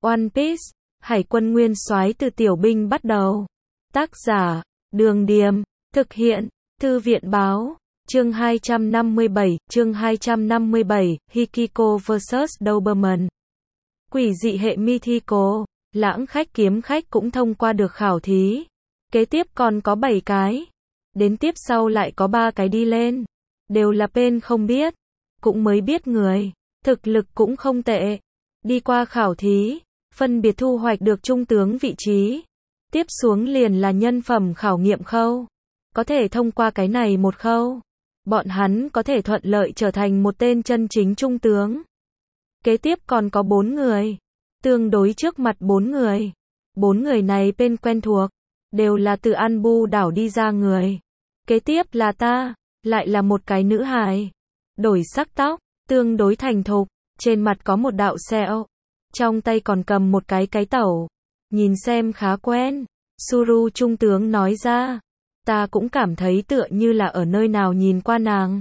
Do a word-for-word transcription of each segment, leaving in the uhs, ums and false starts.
One Piece, Hải quân nguyên soái từ tiểu binh bắt đầu. Tác giả, Đường Điềm, thực hiện, Thư viện Báo, chương hai trăm năm mươi bảy, chương hai trăm năm mươi bảy, Hikiko versus Doberman. Quỷ dị hệ Mythical, lãng khách kiếm khách cũng thông qua được khảo thí. Kế tiếp còn có bảy cái. Đến tiếp sau lại có ba cái đi lên. Đều là bên không biết. Cũng mới biết người. Thực lực cũng không tệ. Đi qua khảo thí, phân biệt thu hoạch được trung tướng vị trí. Tiếp xuống liền là nhân phẩm khảo nghiệm khâu. Có thể thông qua cái này một khâu. Bọn hắn có thể thuận lợi trở thành một tên chân chính trung tướng. Kế tiếp còn có bốn người. Tương đối trước mặt bốn người. Bốn người này bên quen thuộc. Đều là từ An Bu đảo đi ra người. Kế tiếp là ta. Lại là một cái nữ hài. Đổi sắc tóc. Tương đối thành thục. Trên mặt có một đạo sẹo. Trong tay còn cầm một cái cái tẩu. Nhìn xem khá quen. Suru trung tướng nói ra. Ta cũng cảm thấy tựa như là ở nơi nào nhìn qua nàng.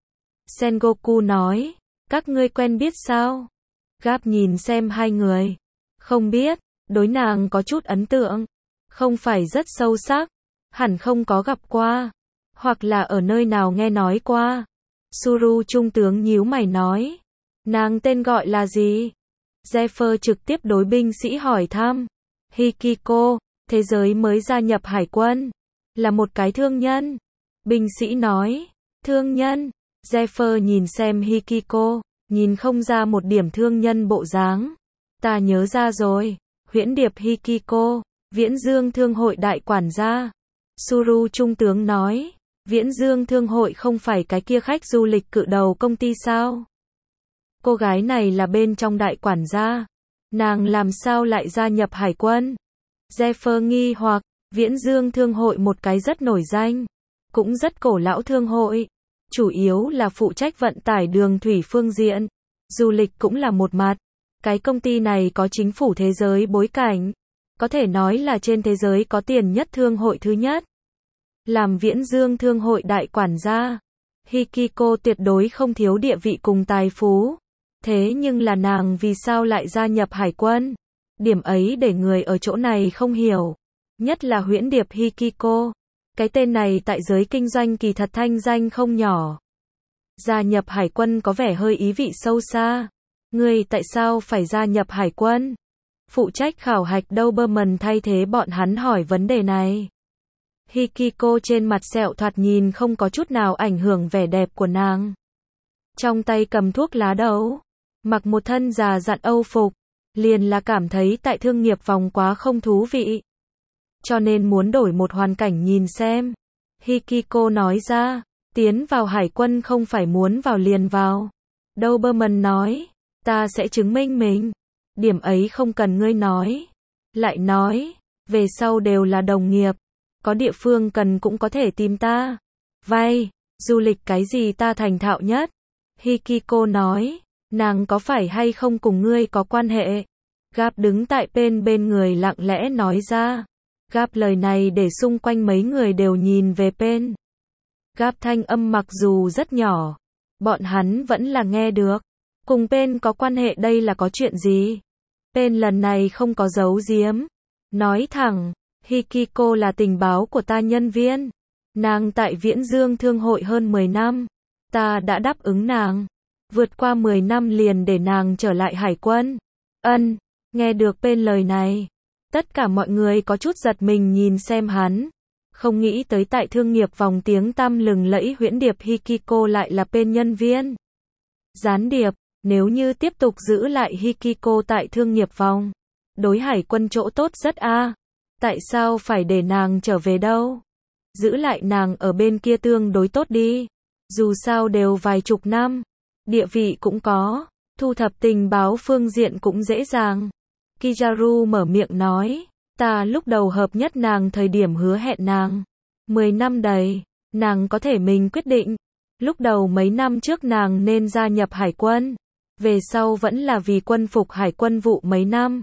Sengoku nói. Các ngươi quen biết sao? Gap nhìn xem hai người. Không biết. Đối nàng có chút ấn tượng. Không phải rất sâu sắc. Hẳn không có gặp qua. Hoặc là ở nơi nào nghe nói qua. Suru trung tướng nhíu mày nói. Nàng tên gọi là gì? Zephyr trực tiếp đối binh sĩ hỏi thăm. Hikiko, thế giới mới gia nhập hải quân. Là một cái thương nhân. Binh sĩ nói. Thương nhân. Zephyr nhìn xem Hikiko. Nhìn không ra một điểm thương nhân bộ dáng. Ta nhớ ra rồi. Huyễn điệp Hikiko. Viễn Dương Thương hội đại quản gia. Suru trung tướng nói. Viễn Dương Thương hội không phải cái kia khách du lịch cự đầu công ty sao? Cô gái này là bên trong đại quản gia. Nàng làm sao lại gia nhập hải quân? Zephyr nghi hoặc. Viễn Dương Thương hội một cái rất nổi danh. Cũng rất cổ lão thương hội. Chủ yếu là phụ trách vận tải đường thủy phương diện. Du lịch cũng là một mặt. Cái công ty này có chính phủ thế giới bối cảnh. Có thể nói là trên thế giới có tiền nhất thương hội thứ nhất. Làm Viễn Dương Thương hội đại quản gia. Hikiko tuyệt đối không thiếu địa vị cùng tài phú. Thế nhưng là nàng vì sao lại gia nhập hải quân? Điểm ấy để người ở chỗ này không hiểu. Nhất là huyễn điệp Hikiko. Cái tên này tại giới kinh doanh kỳ thật thanh danh không nhỏ. Gia nhập hải quân có vẻ hơi ý vị sâu xa. Ngươi tại sao phải gia nhập hải quân? Phụ trách khảo hạch Doberman thay thế bọn hắn hỏi vấn đề này. Hikiko trên mặt sẹo thoạt nhìn không có chút nào ảnh hưởng vẻ đẹp của nàng. Trong tay cầm thuốc lá đấu. Mặc một thân già dặn Âu phục. Liền là cảm thấy tại thương nghiệp vòng quá không thú vị. Cho nên muốn đổi một hoàn cảnh nhìn xem. Hikiko nói ra. Tiến vào hải quân không phải muốn vào liền vào. Doberman nói. Ta sẽ chứng minh mình. Điểm ấy không cần ngươi nói. Lại nói. Về sau đều là đồng nghiệp. Có địa phương cần cũng có thể tìm ta. Vay. Du lịch cái gì ta thành thạo nhất. Hikiko nói. Nàng có phải hay không cùng ngươi có quan hệ? Gap đứng tại bên bên người lặng lẽ nói ra. Gap lời này để xung quanh mấy người đều nhìn về bên. Gap thanh âm mặc dù rất nhỏ. Bọn hắn vẫn là nghe được. Cùng bên có quan hệ đây là có chuyện gì? Bên lần này không có giấu giếm. Nói thẳng. Hikiko là tình báo của ta nhân viên. Nàng tại Viễn Dương Thương hội hơn mười năm. Ta đã đáp ứng nàng. Vượt qua mười năm liền để nàng trở lại hải quân. Ân, nghe được bên lời này. Tất cả mọi người có chút giật mình nhìn xem hắn. Không nghĩ tới tại thương nghiệp vòng tiếng tăm lừng lẫy huyễn điệp Hikiko lại là bên nhân viên. Gián điệp, nếu như tiếp tục giữ lại Hikiko tại thương nghiệp vòng. Đối hải quân chỗ tốt rất a. À. Tại sao phải để nàng trở về đâu? Giữ lại nàng ở bên kia tương đối tốt đi. Dù sao đều vài chục năm. Địa vị cũng có. Thu thập tình báo phương diện cũng dễ dàng. Kizaru mở miệng nói. Ta lúc đầu hợp nhất nàng thời điểm hứa hẹn nàng. Mười năm đầy. Nàng có thể mình quyết định. Lúc đầu mấy năm trước nàng nên gia nhập hải quân. Về sau vẫn là vì quân phục hải quân vụ mấy năm.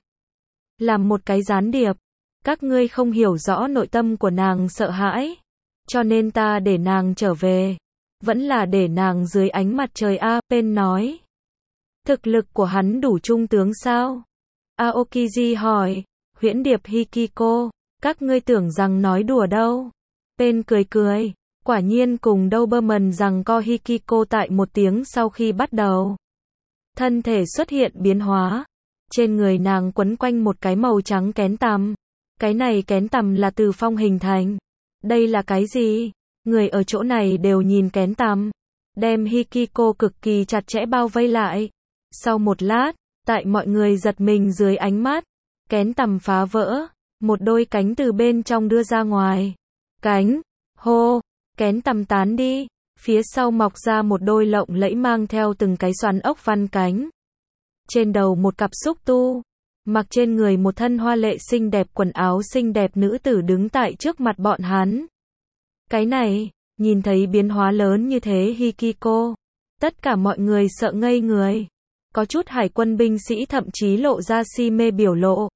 Làm một cái gián điệp. Các ngươi không hiểu rõ nội tâm của nàng sợ hãi. Cho nên ta để nàng trở về. Vẫn là để nàng dưới ánh mặt trời a. Pen nói. Thực lực của hắn đủ trung tướng sao? Aokiji hỏi, huyễn điệp Hikiko, các ngươi tưởng rằng nói đùa đâu. Pen cười cười, quả nhiên cùng Doberman rằng co Hikiko tại một tiếng sau khi bắt đầu. Thân thể xuất hiện biến hóa. Trên người nàng quấn quanh một cái màu trắng kén tằm. Cái này kén tằm là từ phong hình thành. Đây là cái gì? Người ở chỗ này đều nhìn kén tằm. Đem Hikiko cực kỳ chặt chẽ bao vây lại. Sau một lát, tại mọi người giật mình dưới ánh mắt, kén tằm phá vỡ. Một đôi cánh từ bên trong đưa ra ngoài. Cánh, hô, kén tằm tán đi. Phía sau mọc ra một đôi lộng lẫy mang theo từng cái xoắn ốc văn cánh. Trên đầu một cặp xúc tu. Mặc trên người một thân hoa lệ xinh đẹp quần áo xinh đẹp nữ tử đứng tại trước mặt bọn hắn. Cái này, nhìn thấy biến hóa lớn như thế Hikiko. Tất cả mọi người sợ ngây người. Có chút hải quân binh sĩ thậm chí lộ ra si mê biểu lộ.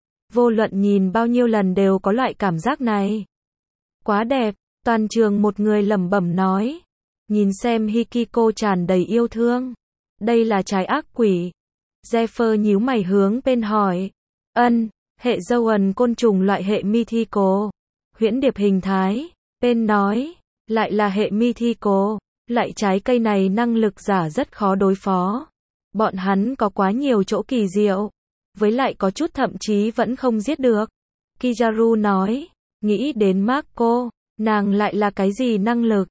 Vô luận nhìn bao nhiêu lần đều có loại cảm giác này. Quá đẹp, toàn trường một người lẩm bẩm nói. Nhìn xem Hikiko tràn đầy yêu thương. Đây là trái ác quỷ. Zephyr nhíu mày hướng bên hỏi. Ân, hệ dâu ẩn côn trùng loại hệ Mythico. Huyễn điệp hình thái. Bên nói. Lại là hệ Mythico. Lại trái cây này năng lực giả rất khó đối phó. Bọn hắn có quá nhiều chỗ kỳ diệu. Với lại có chút thậm chí vẫn không giết được. Kizaru nói. Nghĩ đến Marco. Nàng lại là cái gì năng lực?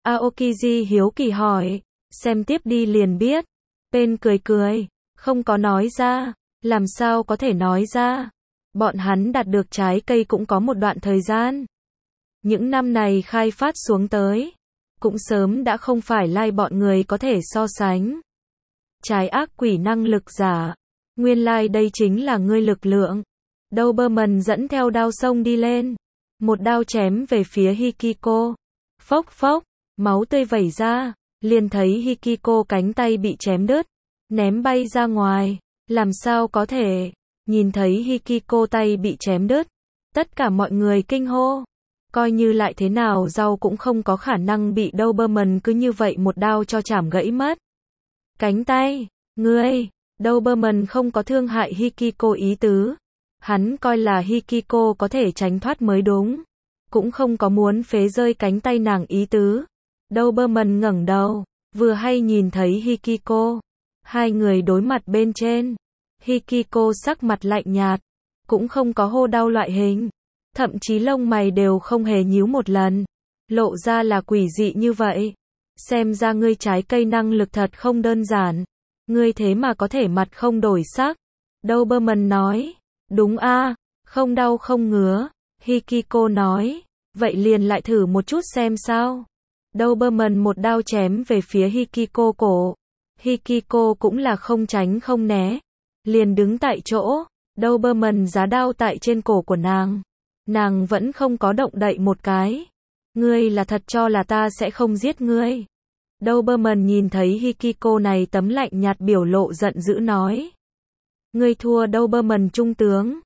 Aokiji hiếu kỳ hỏi. Xem tiếp đi liền biết. Pen cười cười. Không có nói ra. Làm sao có thể nói ra? Bọn hắn đạt được trái cây cũng có một đoạn thời gian. Những năm này khai phát xuống tới. Cũng sớm đã không phải lai bọn người có thể so sánh. Trái ác quỷ năng lực giả. Nguyên lai đây chính là ngươi lực lượng. Doberman dẫn theo đao sông đi lên. Một đao chém về phía Hikiko. Phốc phốc, máu tươi vẩy ra. Liền thấy Hikiko cánh tay bị chém đứt. Ném bay ra ngoài. Làm sao có thể? Nhìn thấy Hikiko tay bị chém đứt. Tất cả mọi người kinh hô. Coi như lại thế nào rau cũng không có khả năng bị Doberman cứ như vậy một đao cho chảm gãy mất. Cánh tay, ngươi, Doberman không có thương hại Hikiko ý tứ. Hắn coi là Hikiko có thể tránh thoát mới đúng. Cũng không có muốn phế rơi cánh tay nàng ý tứ. Doberman ngẩng đầu, vừa hay nhìn thấy Hikiko. Hai người đối mặt bên trên. Hikiko sắc mặt lạnh nhạt, cũng không có hô đau loại hình. Thậm chí lông mày đều không hề nhíu một lần. Lộ ra là quỷ dị như vậy. Xem ra ngươi trái cây năng lực thật không đơn giản. Ngươi thế mà có thể mặt không đổi sắc. Doberman nói. Đúng a, không đau không ngứa. Hikiko nói. Vậy liền lại thử một chút xem sao. Doberman một đao chém về phía Hikiko cổ. Hikiko cũng là không tránh không né. Liền đứng tại chỗ. Doberman giá đao tại trên cổ của nàng. Nàng vẫn không có động đậy một cái. Ngươi là thật cho là ta sẽ không giết ngươi. Doberman nhìn thấy Hikiko này tấm lạnh nhạt biểu lộ giận dữ nói. Ngươi thua Doberman trung tướng.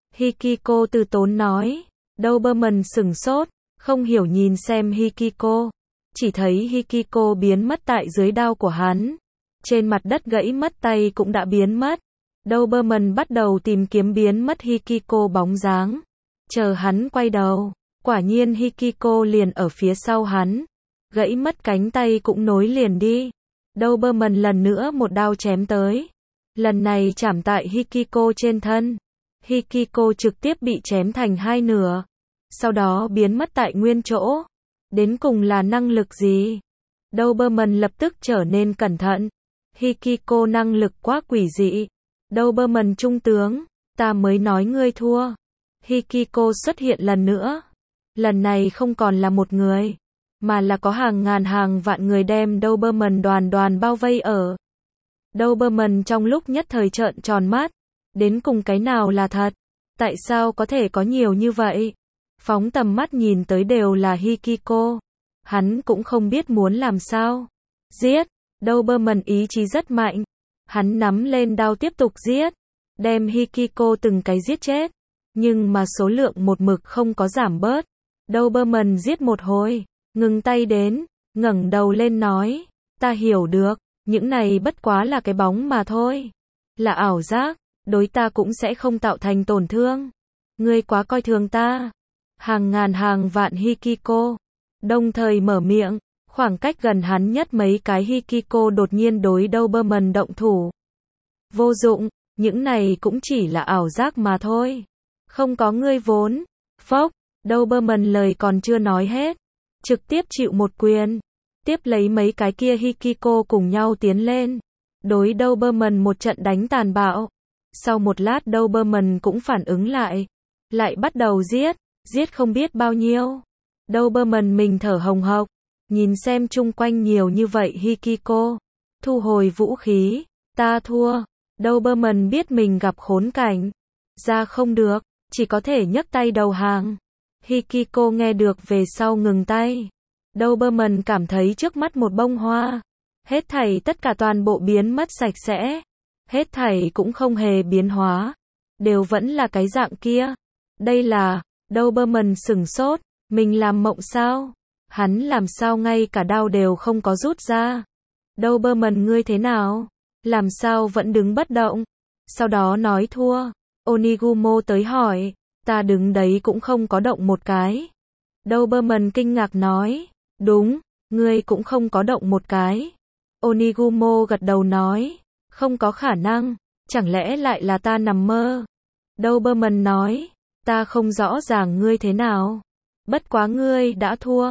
Hikiko từ tốn nói. Doberman sửng sốt, không hiểu nhìn xem Hikiko. Chỉ thấy Hikiko biến mất tại dưới đao của hắn. Trên mặt đất gãy mất tay cũng đã biến mất. Doberman bắt đầu tìm kiếm biến mất Hikiko bóng dáng. Chờ hắn quay đầu, quả nhiên Hikiko liền ở phía sau hắn. Gãy mất cánh tay cũng nối liền đi. Doberman lần nữa một đao chém tới. Lần này chạm tại Hikiko trên thân. Hikiko trực tiếp bị chém thành hai nửa. Sau đó biến mất tại nguyên chỗ. Đến cùng là năng lực gì? Doberman lập tức trở nên cẩn thận. Hikiko năng lực quá quỷ dị. Doberman trung tướng, ta mới nói ngươi thua. Hikiko xuất hiện lần nữa. Lần này không còn là một người, mà là có hàng ngàn hàng vạn người đem Doberman đoàn đoàn bao vây ở. Doberman trong lúc nhất thời trợn tròn mắt. Đến cùng cái nào là thật? Tại sao có thể có nhiều như vậy? Phóng tầm mắt nhìn tới đều là Hikiko. Hắn cũng không biết muốn làm sao. Giết! Doberman ý chí rất mạnh. Hắn nắm lên đao tiếp tục giết. Đem Hikiko từng cái giết chết. Nhưng mà số lượng một mực không có giảm bớt. Doberman giết một hồi. Ngừng tay đến. Ngẩng đầu lên nói. Ta hiểu được. Những này bất quá là cái bóng mà thôi. Là ảo giác. đối ta cũng sẽ không tạo thành tổn thương. Ngươi quá coi thường ta. Hàng ngàn hàng vạn Hikiko đồng thời mở miệng, khoảng cách gần hắn nhất mấy cái Hikiko đột nhiên đối Doberman động thủ. Vô dụng, những này cũng chỉ là ảo giác mà thôi. Không có ngươi vốn. Phốc, Doberman lời còn chưa nói hết, trực tiếp chịu một quyền. Tiếp lấy mấy cái kia Hikiko cùng nhau tiến lên, đối Doberman một trận đánh tàn bạo. Sau một lát Doberman cũng phản ứng lại, lại bắt đầu giết, giết không biết bao nhiêu. Doberman mình thở hồng hộc, nhìn xem chung quanh nhiều như vậy Hikiko, thu hồi vũ khí, ta thua. Doberman biết mình gặp khốn cảnh, ra không được, chỉ có thể nhấc tay đầu hàng. Hikiko nghe được về sau ngừng tay. Doberman cảm thấy trước mắt một bông hoa, hết thảy tất cả toàn bộ biến mất sạch sẽ, hết thảy cũng không hề biến hóa, đều vẫn là cái dạng kia. Đây là, Doberman sửng sốt, mình làm mộng sao? Hắn làm sao ngay cả đao đều không có rút ra? Doberman ngươi thế nào? Làm sao vẫn đứng bất động? Sau đó nói thua. Onigumo tới hỏi, ta đứng đấy cũng không có động một cái. Doberman kinh ngạc nói, đúng, ngươi cũng không có động một cái. Onigumo gật đầu nói, không có khả năng, chẳng lẽ lại là ta nằm mơ? Doberman nói, ta không rõ ràng ngươi thế nào. Bất quá ngươi đã thua.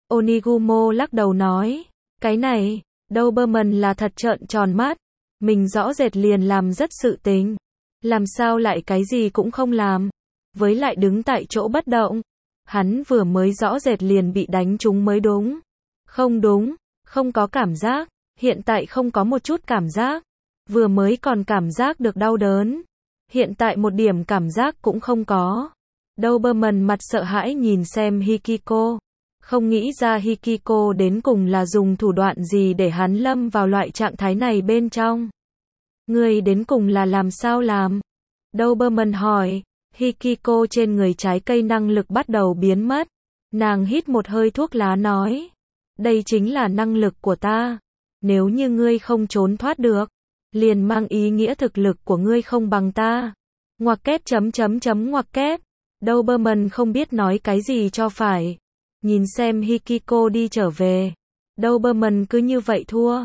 Onigumo lắc đầu nói, cái này, Doberman là thật trợn tròn mắt. Mình rõ rệt liền làm rất sự tình. Làm sao lại cái gì cũng không làm. Với lại đứng tại chỗ bất động. Hắn vừa mới rõ rệt liền bị đánh trúng mới đúng. Không đúng, không có cảm giác. Hiện tại không có một chút cảm giác. Vừa mới còn cảm giác được đau đớn. Hiện tại một điểm cảm giác cũng không có. Doberman mặt sợ hãi nhìn xem Hikiko. Không nghĩ ra Hikiko đến cùng là dùng thủ đoạn gì để hắn lâm vào loại trạng thái này bên trong. Người đến cùng là làm sao làm? Doberman hỏi. Hikiko trên người trái cây năng lực bắt đầu biến mất. Nàng hít một hơi thuốc lá nói. Đây chính là năng lực của ta. Nếu như ngươi không trốn thoát được, liền mang ý nghĩa thực lực của ngươi không bằng ta. Ngoặc kép chấm chấm chấm ngoặc kép. Doberman không biết nói cái gì cho phải. Nhìn xem Hikiko đi trở về. Doberman cứ như vậy thua.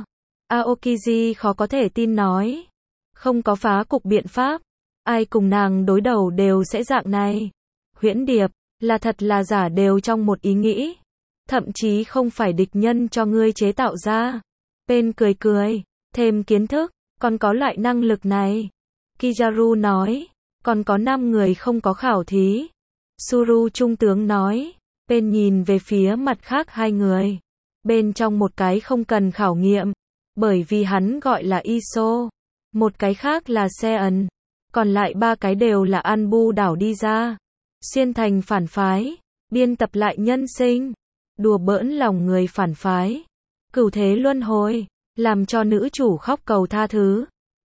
Aokiji khó có thể tin nói. Không có phá cục biện pháp. Ai cùng nàng đối đầu đều sẽ dạng này. Huyễn điệp, là thật là giả đều trong một ý nghĩ. Thậm chí không phải địch nhân cho ngươi chế tạo ra. Pen cười cười, thêm kiến thức, còn có loại năng lực này. Kizaru nói, còn có năm người không có khảo thí. Suru trung tướng nói, Pen nhìn về phía mặt khác hai người. Bên trong một cái không cần khảo nghiệm, bởi vì hắn gọi là Iso. Một cái khác là Seon. Còn lại ba cái đều là Anbu đảo đi ra. Xuyên thành phản phái, biên tập lại nhân sinh, đùa bỡn lòng người phản phái. Cửu thế luân hồi, làm cho nữ chủ khóc cầu tha thứ.